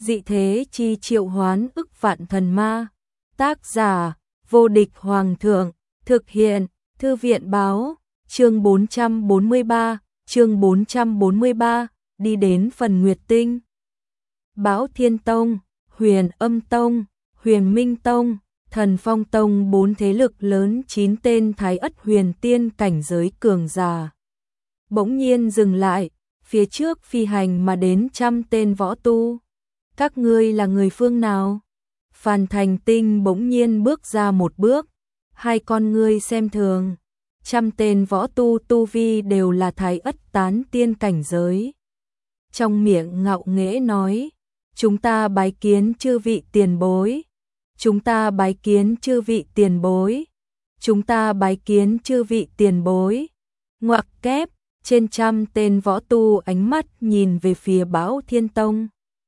Dị thế chi triệu hoán ức vạn thần ma. Tác giả: Vô địch hoàng thượng. Thực hiện: Thư viện báo. Chương 443, đi đến phần Nguyệt Tinh. Bão Thiên Tông, Huyền Âm Tông, Huyền Minh Tông, Thần Phong Tông, 4 thế lực lớn, 9 tên Thái Ất huyền tiên cảnh giới cường giả. Bỗng nhiên dừng lại, phía trước phi hành mà đến trăm tên võ tu. Các ngươi là người phương nào? Phan Thành Tinh bỗng nhiên bước ra một bước, hai con ngươi xem thường. Trăm tên võ tu tu vi đều là Thái Ất tán tiên cảnh giới. Trong miệng ngạo nghễ nói: chúng ta bái kiến chư vị tiền bối. Chúng ta bái kiến chư vị tiền bối. Chúng ta bái kiến chư vị tiền bối. Ngoặc kép, trên trăm tên võ tu ánh mắt nhìn về phía Bão Thiên Tông.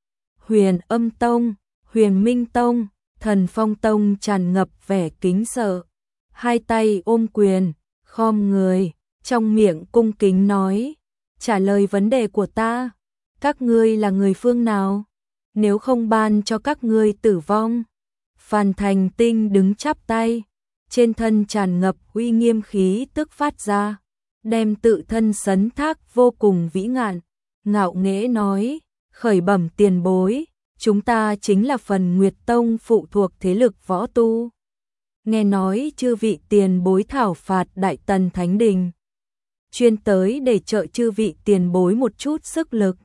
Huyền Âm Tông, Huyền Minh Tông, Thần Phong Tông tràn ngập vẻ kính sợ. Hai tay ôm quyền, khom người, trong miệng cung kính nói: trả lời vấn đề của ta. Các ngươi là người phương nào? Nếu không ban cho các ngươi tử vong. Phan Thành Tinh đứng chắp tay, trên thân tràn ngập uy nghiêm khí tức phát ra, đem tự thân sấn thác vô cùng vĩ ngạn, ngạo nghễ nói: khởi bẩm tiền bối, chúng ta chính là Phần Nguyệt Tông phụ thuộc thế lực võ tu. Nghe nói chư vị tiền bối thảo phạt Đại Tần Thánh Đình, chuyên tới để trợ chư vị tiền bối một chút sức lực.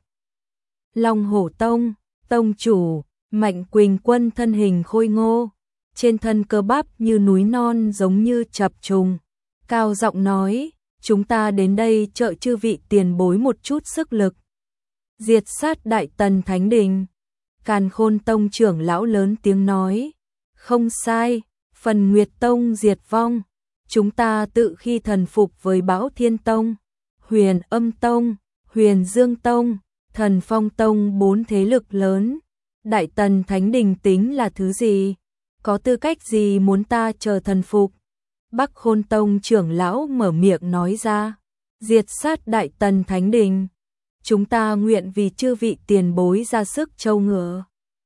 Long Hổ Tông, tông chủ Mạnh Quỳnh Quân thân hình khôi ngô, trên thân cơ bắp như núi non giống như chập trùng, cao giọng nói: chúng ta đến đây trợ chư vị tiền bối một chút sức lực, diệt sát Đại Tần Thánh Đình. Càn Khôn Tông trưởng lão lớn tiếng nói: không sai, Phần Nguyệt Tông diệt vong, chúng ta tự khi thần phục với Bão Thiên Tông, Huyền Âm Tông, Huyền Dương Tông, Thần Phong Tông, 4 thế lực lớn. Đại Tần Thánh Đình tính là thứ gì? Có tư cách gì muốn ta chờ thần phục? Bắc Khôn Tông trưởng lão mở miệng nói ra: diệt sát Đại Tần Thánh Đình, chúng ta nguyện vì chư vị tiền bối ra sức trâu ngựa.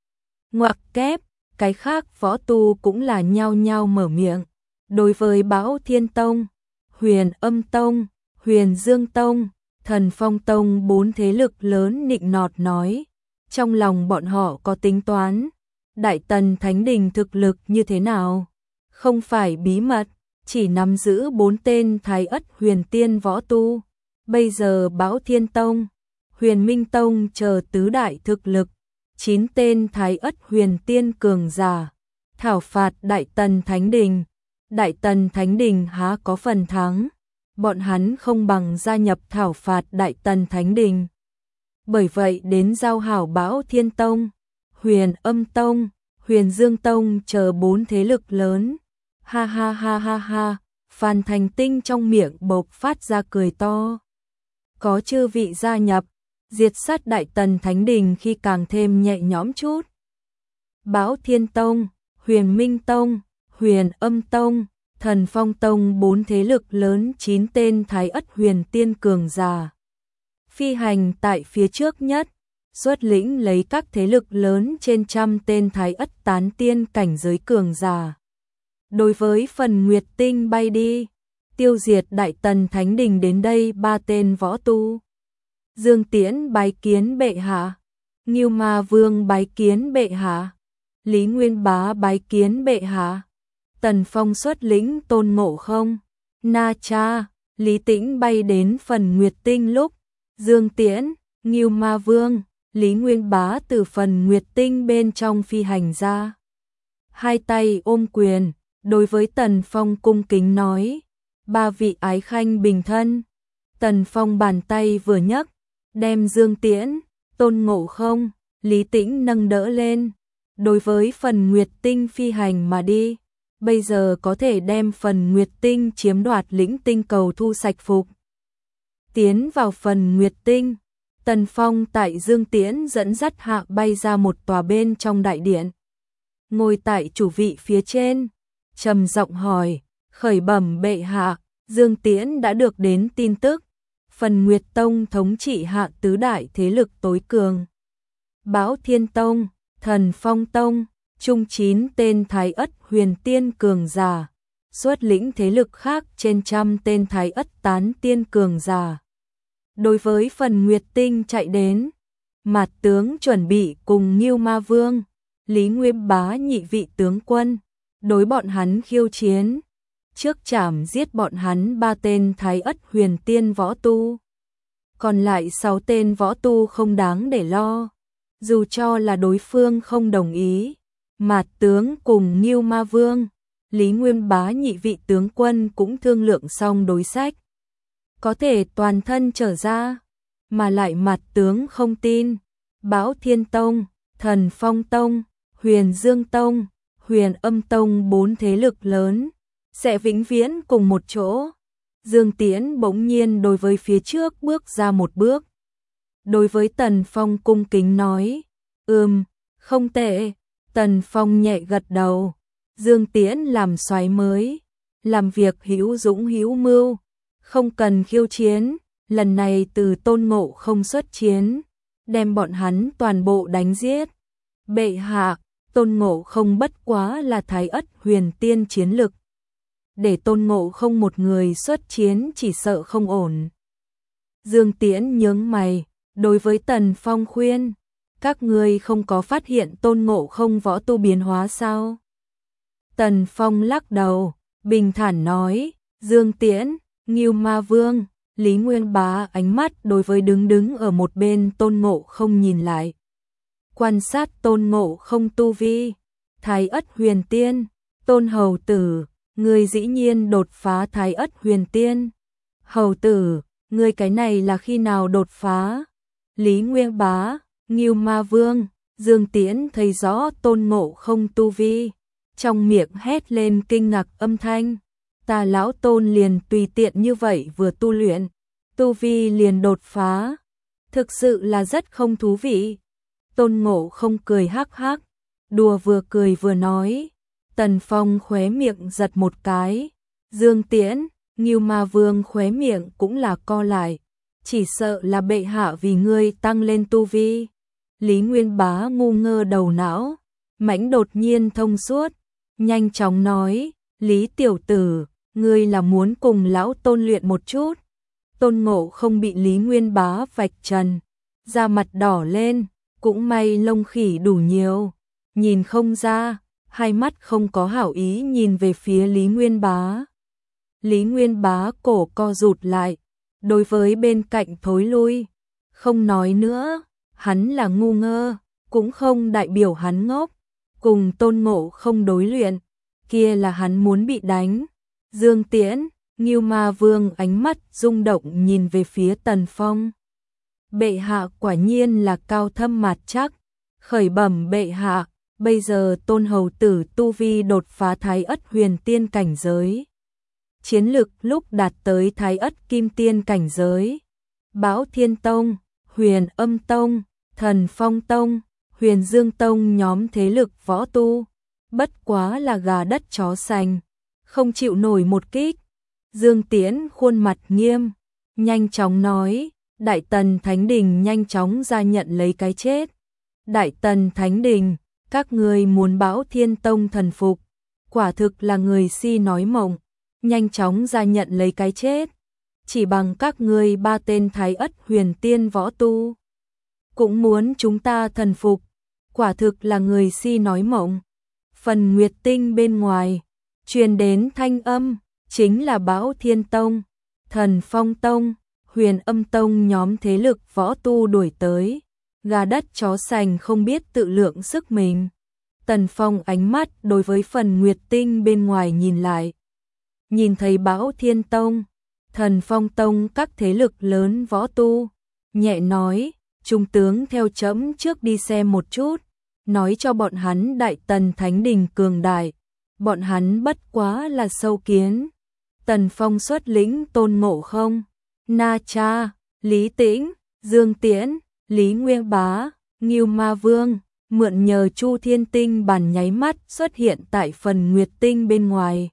Ngoặc kép, cái khác võ tu cũng là nhao nhao mở miệng. Đối với Bão Thiên Tông, Huyền Âm Tông, Huyền Dương Tông, Thần Phong Tông, 4 thế lực lớn nịnh nọt nói, trong lòng bọn họ có tính toán. Đại Tần Thánh Đình thực lực như thế nào? Không phải bí mật, chỉ nắm giữ 4 tên Thái Ất huyền tiên võ tu. Bây giờ Bão Thiên Tông, Huyền Minh Tông chờ tứ đại thực lực, 9 tên Thái Ất huyền tiên cường giả, thảo phạt Đại Tần Thánh Đình. Đại Tần Thánh Đình há có phần thắng, bọn hắn không bằng gia nhập thảo phạt Đại Tần Thánh Đình. Bởi vậy đến giao hảo Bão Thiên Tông, Huyền Âm Tông, Huyền Dương Tông chờ 4 thế lực lớn. Ha ha ha ha ha, Phan Thành Tinh trong miệng bộc phát ra cười to. Có chư vị gia nhập, diệt sát Đại Tần Thánh Đình khi càng thêm nhẹ nhõm chút. Bão Thiên Tông, Huyền Minh Tông, Huyền Âm Tông, Thần Phong Tông, 4 thế lực lớn, 9 tên Thái Ất huyền tiên cường giả. Phi hành tại phía trước nhất, xuất lĩnh lấy các thế lực lớn trên trăm tên Thái Ất tán tiên cảnh giới cường giả. Đối với Phần Nguyệt Tinh bay đi, tiêu diệt Đại Tần Thánh Đình đến đây 3 tên võ tu. Dương Tiễn bái kiến bệ hạ, Ngưu Ma Vương bái kiến bệ hạ, Lý Nguyên Bá bái kiến bệ hạ. Tần Phong xuất lĩnh Tôn Ngộ Không, Na Cha, Lý Tĩnh bay đến Phần Nguyệt Tinh lúc Dương Tiễn, Ngưu Ma Vương, Lý Nguyên Bá từ Phần Nguyệt Tinh bên trong phi hành ra. Hai tay ôm quyền, đối với Tần Phong cung kính nói: 3 vị ái khanh bình thân. Tần Phong bàn tay vừa nhấc, đem Dương Tiễn, Tôn Ngộ Không, Lý Tĩnh nâng đỡ lên, đối với Phần Nguyệt Tinh phi hành mà đi. Bây giờ có thể đem Phần Nguyệt Tinh chiếm đoạt, lĩnh tinh cầu thu sạch phục. Tiến vào Phần Nguyệt Tinh, Tần Phong tại Dương Tiễn dẫn dắt hạ bay ra một tòa bên trong đại điện. Ngồi tại chủ vị phía trên, trầm giọng hỏi: khởi bẩm bệ hạ, Dương Tiễn đã được đến tin tức, Phần Nguyệt Tông thống trị hạ tứ đại thế lực tối cường. Bão Thiên Tông, Thần Phong Tông, chung 9 tên Thái Ất huyền tiên cường giả, xuất lĩnh thế lực khác trên trăm tên Thái Ất tán tiên cường giả. Đối với phần Nguyệt Tinh chạy đến, Mạt tướng chuẩn bị cùng Ngưu Ma Vương, Lý Nguyên Bá nhị vị tướng quân, đối bọn hắn khiêu chiến, trước chảm giết bọn hắn 3 tên Thái Ất huyền tiên võ tu. Còn lại 6 tên võ tu không đáng để lo, dù cho là đối phương không đồng ý, Mạt tướng cùng Ngưu Ma Vương, Lý Nguyên Bá nhị vị tướng quân cũng thương lượng xong đối sách, có thể toàn thân trở ra, mà lại Mạt tướng không tin, Bão Thiên Tông, Thần Phong Tông, Huyền Dương Tông, Huyền Âm Tông 4 thế lực lớn sẽ vĩnh viễn cùng một chỗ. Dương Tiễn bỗng nhiên đối với phía trước bước ra một bước. Đối với Tần Phong cung kính nói, không tệ. Tần Phong nhẹ gật đầu. Dương Tiễn làm soái mới, làm việc hữu dũng hữu mưu, không cần khiêu chiến, lần này từ Tôn Ngộ Không xuất chiến, đem bọn hắn toàn bộ đánh giết. Bệ hạ, Tôn Ngộ Không bất quá là Thái Ất huyền tiên chiến lực, để Tôn Ngộ Không một người xuất chiến chỉ sợ không ổn. Dương Tiễn nhướng mày, đối với Tần Phong khuyên, các ngươi không có phát hiện Tôn Ngộ Không võ tu biến hóa sao? Tần Phong lắc đầu, bình thản nói, Dương Tiễn, Ngưu Ma Vương, Lý Nguyên Bá ánh mắt đối với đứng ở một bên Tôn Ngộ Không nhìn lại. Quan sát Tôn Ngộ Không tu vi, Thái Ất huyền tiên, Tôn hầu tử, ngươi dĩ nhiên đột phá Thái Ất huyền tiên. Hầu tử, ngươi cái này là khi nào đột phá? Lý Nguyên Bá, Ngưu Ma Vương, Dương Tiễn thấy rõ Tôn Ngộ Không tu vi, trong miệng hét lên kinh ngạc âm thanh. Ta lão Tôn liền tùy tiện như vậy vừa tu luyện, tu vi liền đột phá, thực sự là rất không thú vị. Tôn Ngộ Không cười hắc hắc, đùa vừa cười vừa nói. Tần Phong khóe miệng giật một cái, Dương Tiễn, Ngưu Ma Vương khóe miệng cũng là co lại, chỉ sợ là bệ hạ vì ngươi tăng lên tu vi. Lý Nguyên Bá ngu ngơ đầu não, mãnh đột nhiên thông suốt, nhanh chóng nói, Lý tiểu tử, ngươi là muốn cùng lão Tôn luyện một chút. Tôn Ngộ Không bị Lý Nguyên Bá vạch trần, da mặt đỏ lên, cũng may lông khỉ đủ nhiều, nhìn không ra, hai mắt không có hảo ý nhìn về phía Lý Nguyên Bá. Lý Nguyên Bá cổ co rụt lại, đối với bên cạnh thối lui, không nói nữa, hắn là ngu ngơ, cũng không đại biểu hắn ngốc, cùng Tôn Ngộ Không đối luyện, kia là hắn muốn bị đánh. Dương Tiễn, Ngưu Ma Vương ánh mắt rung động nhìn về phía Tần Phong. Bệ hạ quả nhiên là cao thâm mạt chắc, khởi bẩm bệ hạ, bây giờ Tôn hầu tử tu vi đột phá Thái Ất huyền tiên cảnh giới. Chiến lực lúc đạt tới Thái Ất kim tiên cảnh giới. Bão Thiên Tông, Huyền Âm Tông, Thần Phong Tông, Huyền Dương Tông nhóm thế lực võ tu, bất quá là gà đất chó sành, không chịu nổi một kích. Dương Tiễn khuôn mặt nghiêm, nhanh chóng nói, Đại Tần Thánh Đình nhanh chóng ra nhận lấy cái chết. Đại Tần Thánh Đình, các ngươi muốn Bão Thiên Tông thần phục, quả thực là người si nói mộng, nhanh chóng ra nhận lấy cái chết. Chỉ bằng các ngươi 3 tên Thái Ất huyền tiên võ tu, cũng muốn chúng ta thần phục, quả thực là người si nói mộng. Phần Nguyệt Tinh bên ngoài, truyền đến thanh âm, chính là Bão Thiên Tông, Thần Phong Tông, Huyền Âm Tông nhóm thế lực võ tu đuổi tới, gà đất chó sành không biết tự lượng sức mình. Tần Phong ánh mắt đối với phần Nguyệt Tinh bên ngoài nhìn lại, nhìn thấy Bão Thiên Tông, Thần Phong Tông các thế lực lớn võ tu, nhẹ nói, trung tướng theo trẫm trước đi xem một chút, nói cho bọn hắn Đại Tần Thánh Đình cường đại, bọn hắn bất quá là sâu kiến. Tần Phong xuất lĩnh Tôn Ngộ Không, Na Cha, Lý Tĩnh, Dương Tiễn, Lý Nguyên Bá, Ngưu Ma Vương, mượn nhờ Chu Thiên Tinh bản nháy mắt xuất hiện tại phần Nguyệt Tinh bên ngoài.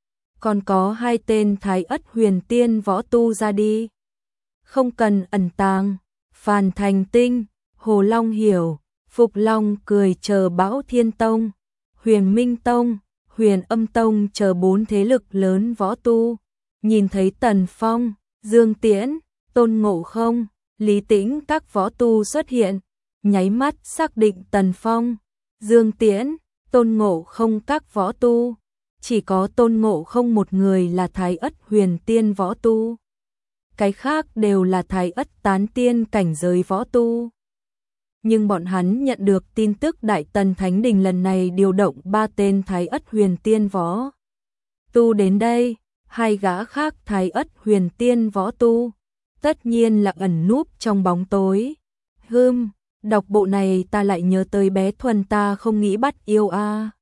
Còn có 2 tên Thái Ất huyền tiên võ tu ra đi. Không cần ẩn tàng, Phàn Thành Tinh, Hồ Long Hiểu, Phục Long cười chờ Bão Thiên Tông, Huyền Minh Tông, Huyền Âm Tông chờ 4 thế lực lớn võ tu, nhìn thấy Tần Phong, Dương Tiễn, Tôn Ngộ Không, Lý Tĩnh các võ tu xuất hiện, nháy mắt xác định Tần Phong, Dương Tiễn, Tôn Ngộ Không các võ tu, chỉ có Tôn Ngộ Không một người là Thái Ất Huyền Tiên võ tu, cái khác đều là Thái Ất Tán Tiên cảnh giới võ tu. Nhưng bọn hắn nhận được tin tức Đại Tần Thánh Đình lần này điều động 3 tên Thái Ất Huyền Tiên võ tu đến đây, 2 gã khác Thái Ất Huyền Tiên võ tu, tất nhiên là ẩn núp trong bóng tối. Đọc bộ này ta lại nhớ tới bé Thuần ta không nghĩ bắt yêu a.